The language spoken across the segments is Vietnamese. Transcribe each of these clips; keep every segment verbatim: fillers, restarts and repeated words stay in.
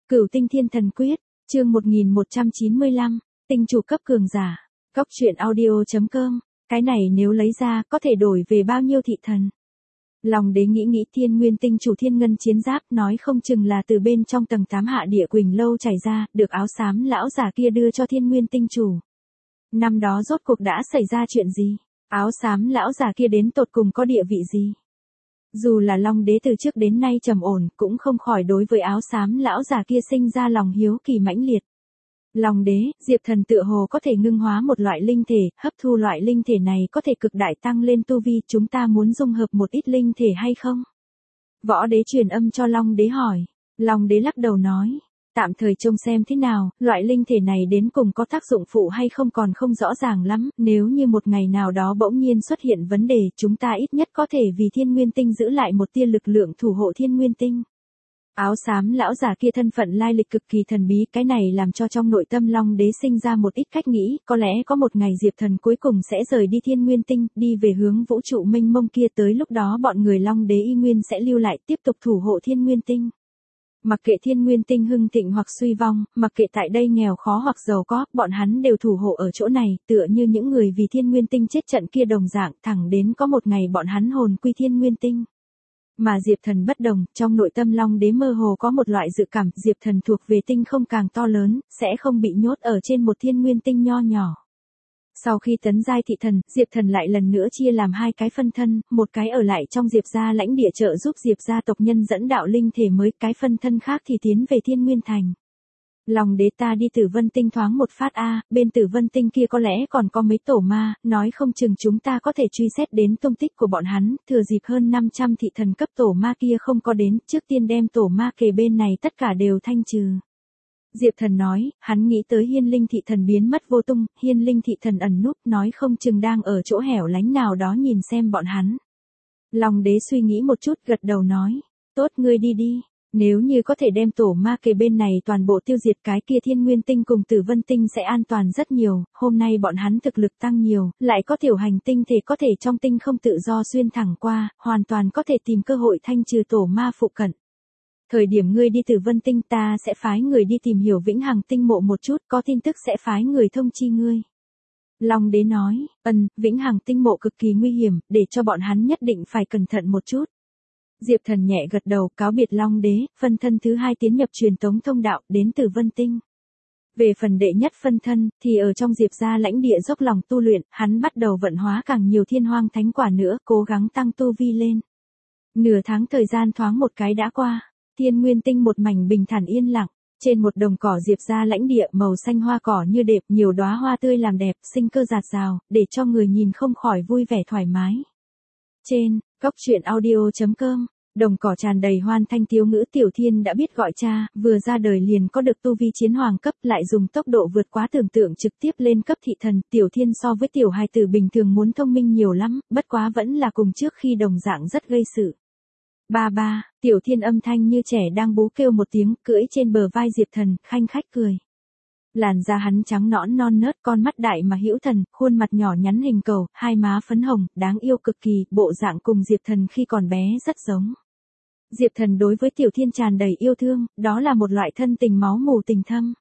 Cửu tinh thiên thần quyết, chương một nghìn một trăm chín mươi lăm, tinh chủ cấp cường giả. Góc truyện audio.com, cái này nếu lấy ra có thể đổi về bao nhiêu thị thần. Lòng đế nghĩ nghĩ thiên nguyên tinh chủ thiên ngân chiến giáp nói không chừng là từ bên trong tầng tám hạ địa quỳnh lâu chảy ra, được áo xám lão giả kia đưa cho thiên nguyên tinh chủ. Năm đó rốt cuộc đã xảy ra chuyện gì? Áo xám lão giả kia đến tột cùng có địa vị gì? Dù là Long đế từ trước đến nay trầm ổn, cũng không khỏi đối với áo xám lão giả kia sinh ra lòng hiếu kỳ mãnh liệt. Long đế, Diệp Thần tựa hồ có thể ngưng hóa một loại linh thể, hấp thu loại linh thể này có thể cực đại tăng lên tu vi, chúng ta muốn dung hợp một ít linh thể hay không? Võ đế truyền âm cho Long đế hỏi. Long đế lắc đầu nói, tạm thời trông xem thế nào, loại linh thể này đến cùng có tác dụng phụ hay không còn không rõ ràng lắm, nếu như một ngày nào đó bỗng nhiên xuất hiện vấn đề, chúng ta ít nhất có thể vì thiên nguyên tinh giữ lại một tia lực lượng thủ hộ thiên nguyên tinh. Áo xám lão giả kia thân phận lai lịch cực kỳ thần bí, cái này làm cho trong nội tâm Long đế sinh ra một ít cách nghĩ, có lẽ có một ngày Diệp Thần cuối cùng sẽ rời đi thiên nguyên tinh, đi về hướng vũ trụ mênh mông kia, tới lúc đó bọn người Long đế y nguyên sẽ lưu lại tiếp tục thủ hộ thiên nguyên tinh. Mặc kệ thiên nguyên tinh hưng thịnh hoặc suy vong, mặc kệ tại đây nghèo khó hoặc giàu có, bọn hắn đều thủ hộ ở chỗ này, tựa như những người vì thiên nguyên tinh chết trận kia đồng dạng, thẳng đến có một ngày bọn hắn hồn quy thiên nguyên tinh. Mà Diệp Thần bất đồng, trong nội tâm Long đế mơ hồ có một loại dự cảm, Diệp Thần thuộc về tinh không càng to lớn, sẽ không bị nhốt ở trên một thiên nguyên tinh nho nhỏ. Sau khi tấn giai thị thần, Diệp Thần lại lần nữa chia làm hai cái phân thân, một cái ở lại trong Diệp gia lãnh địa trợ giúp Diệp gia tộc nhân dẫn đạo linh thể mới, cái phân thân khác thì tiến về Thiên Nguyên Thành. Long đế, ta đi Tử Vân Tinh thoáng một phát a, bên Tử Vân Tinh kia có lẽ còn có mấy tổ ma, nói không chừng chúng ta có thể truy xét đến tung tích của bọn hắn, thừa dịp hơn năm trăm thị thần cấp tổ ma kia không có đến, trước tiên đem tổ ma kề bên này tất cả đều thanh trừ. Diệp Thần nói, hắn nghĩ tới Hiên Linh thị thần biến mất vô tung, Hiên Linh thị thần ẩn núp, nói không chừng đang ở chỗ hẻo lánh nào đó nhìn xem bọn hắn. Long đế suy nghĩ một chút, gật đầu nói, tốt, ngươi đi đi, nếu như có thể đem tổ ma kề bên này toàn bộ tiêu diệt, cái kia Thiên Nguyên Tinh cùng Tử Vân Tinh sẽ an toàn rất nhiều, hôm nay bọn hắn thực lực tăng nhiều, lại có tiểu hành tinh thể có thể trong tinh không tự do xuyên thẳng qua, hoàn toàn có thể tìm cơ hội thanh trừ tổ ma phụ cận. Thời điểm ngươi đi Tử Vân Tinh, ta sẽ phái người đi tìm hiểu Vĩnh Hằng Tinh mộ một chút, có tin tức sẽ phái người thông chi ngươi. Long đế nói, ân, Vĩnh Hằng Tinh mộ cực kỳ nguy hiểm, để cho bọn hắn nhất định phải cẩn thận một chút. Diệp Thần nhẹ gật đầu, cáo biệt Long đế, phân thân thứ hai tiến nhập truyền tống thông đạo, đến Tử Vân Tinh. Về phần đệ nhất phân thân, thì ở trong Diệp gia lãnh địa dốc lòng tu luyện, hắn bắt đầu vận hóa càng nhiều thiên hoang thánh quả nữa, cố gắng tăng tu vi lên. Nửa tháng thời gian thoáng một cái đã qua. Thiên Nguyên Tinh một mảnh bình thản yên lặng, trên một đồng cỏ Diệp gia lãnh địa màu xanh hoa cỏ như đẹp, nhiều đóa hoa tươi làm đẹp, sinh cơ dạt dào, để cho người nhìn không khỏi vui vẻ thoải mái. Trên, góc truyện audio.com, đồng cỏ tràn đầy hoan thanh tiếu ngữ, Tiểu Thiên đã biết gọi cha, vừa ra đời liền có được tu vi chiến hoàng cấp, lại dùng tốc độ vượt quá tưởng tượng trực tiếp lên cấp thị thần, Tiểu Thiên so với tiểu hài tử bình thường muốn thông minh nhiều lắm, bất quá vẫn là cùng trước khi đồng dạng rất gây sự. Ba ba, Tiểu Thiên âm thanh như trẻ đang bú kêu một tiếng, cưỡi trên bờ vai Diệp Thần, khanh khách cười. Làn da hắn trắng nõn non nớt, con mắt đại mà hữu thần, khuôn mặt nhỏ nhắn hình cầu, hai má phấn hồng, đáng yêu cực kỳ, bộ dạng cùng Diệp Thần khi còn bé rất giống. Diệp Thần đối với Tiểu Thiên tràn đầy yêu thương, đó là một loại thân tình máu mù tình thâm.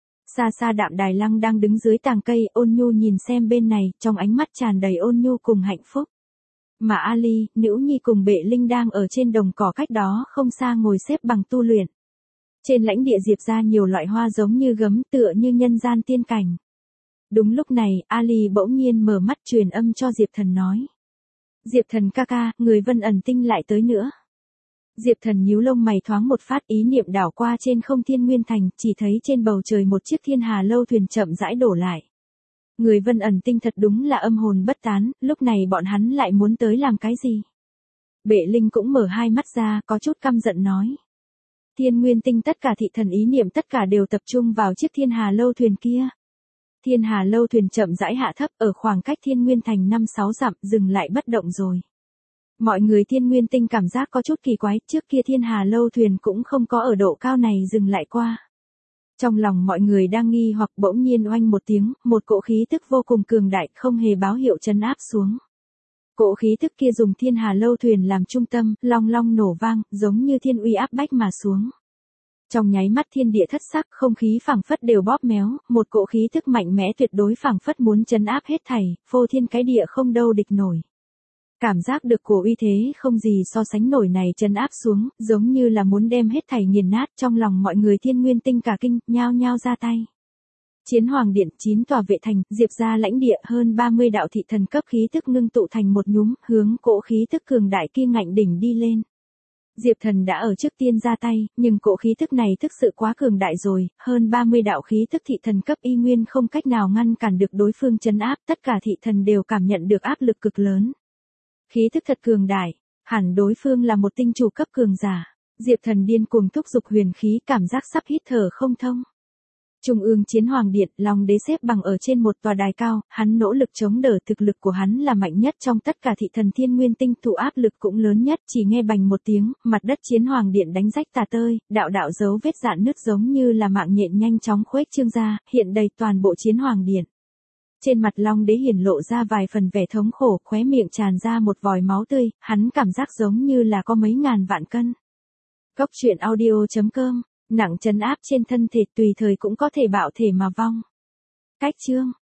Xa xa Đạm Đài Lăng đang đứng dưới tàng cây, ôn nhu nhìn xem bên này, trong ánh mắt tràn đầy ôn nhu cùng hạnh phúc. Mà Ali, Nữ Nhi cùng Bệ Linh đang ở trên đồng cỏ cách đó không xa ngồi xếp bằng tu luyện. Trên lãnh địa Diệp ra nhiều loại hoa giống như gấm, tựa như nhân gian tiên cảnh. Đúng lúc này, Ali bỗng nhiên mở mắt truyền âm cho Diệp Thần nói. Diệp Thần ca ca, người Vân Ẩn Tinh lại tới nữa. Diệp Thần nhíu lông mày thoáng một phát, ý niệm đảo qua trên không Thiên Nguyên Thành, chỉ thấy trên bầu trời một chiếc thiên hà lâu thuyền chậm rãi đổ lại. Người Vân Ẩn Tinh thật đúng là âm hồn bất tán, lúc này bọn hắn lại muốn tới làm cái gì? Bệ Linh cũng mở hai mắt ra, có chút căm giận nói. Thiên Nguyên Tinh tất cả thị thần ý niệm tất cả đều tập trung vào chiếc thiên hà lâu thuyền kia. Thiên hà lâu thuyền chậm rãi hạ thấp, ở khoảng cách Thiên Nguyên Thành năm sáu dặm, dừng lại bất động rồi. Mọi người Thiên Nguyên Tinh cảm giác có chút kỳ quái, trước kia thiên hà lâu thuyền cũng không có ở độ cao này dừng lại qua. Trong lòng mọi người đang nghi hoặc, bỗng nhiên oanh một tiếng, một cỗ khí tức vô cùng cường đại, không hề báo hiệu trấn áp xuống. Cỗ khí tức kia dùng thiên hà lâu thuyền làm trung tâm, long long nổ vang, giống như thiên uy áp bách mà xuống. Trong nháy mắt thiên địa thất sắc, không khí phảng phất đều bóp méo, một cỗ khí tức mạnh mẽ tuyệt đối phảng phất muốn trấn áp hết thảy, phô thiên cái địa không đâu địch nổi. Cảm giác được của uy thế không gì so sánh nổi này trấn áp xuống, giống như là muốn đem hết thảy nghiền nát, trong lòng mọi người thiên nguyên tinh cả kinh, nhao nhao ra tay. Chiến Hoàng Điện, chín tòa vệ thành, Diệp gia lãnh địa, hơn ba mươi đạo thị thần cấp khí tức ngưng tụ thành một nhúm, hướng cỗ khí tức cường đại kia ngạnh đỉnh đi lên. Diệp Thần đã ở trước tiên ra tay, nhưng cỗ khí tức này thực sự quá cường đại rồi, hơn ba mươi đạo khí tức thị thần cấp y nguyên không cách nào ngăn cản được đối phương trấn áp, tất cả thị thần đều cảm nhận được áp lực cực lớn. Khí tức thật cường đại, hẳn đối phương là một tinh chủ cấp cường giả. Diệp Thần điên cuồng thúc giục huyền khí, cảm giác sắp hít thở không thông. Trung ương Chiến Hoàng Điện, Long Đế xếp bằng ở trên một tòa đài cao, hắn nỗ lực chống đỡ, thực lực của hắn là mạnh nhất trong tất cả thị thần thiên nguyên tinh, thụ áp lực cũng lớn nhất, chỉ nghe bành một tiếng, mặt đất Chiến Hoàng Điện đánh rách tả tơi, đạo đạo dấu vết rạn nứt giống như là mạng nhện nhanh chóng khuếch trương ra, hiện đầy toàn bộ Chiến Hoàng Điện. Trên mặt Long Đế hiển lộ ra vài phần vẻ thống khổ, khóe miệng tràn ra một vòi máu tươi, hắn cảm giác giống như là có mấy ngàn vạn cân. Cốc truyện audio chấm com, nặng trấn áp trên thân thể tùy thời cũng có thể bạo thể mà vong. Cách chương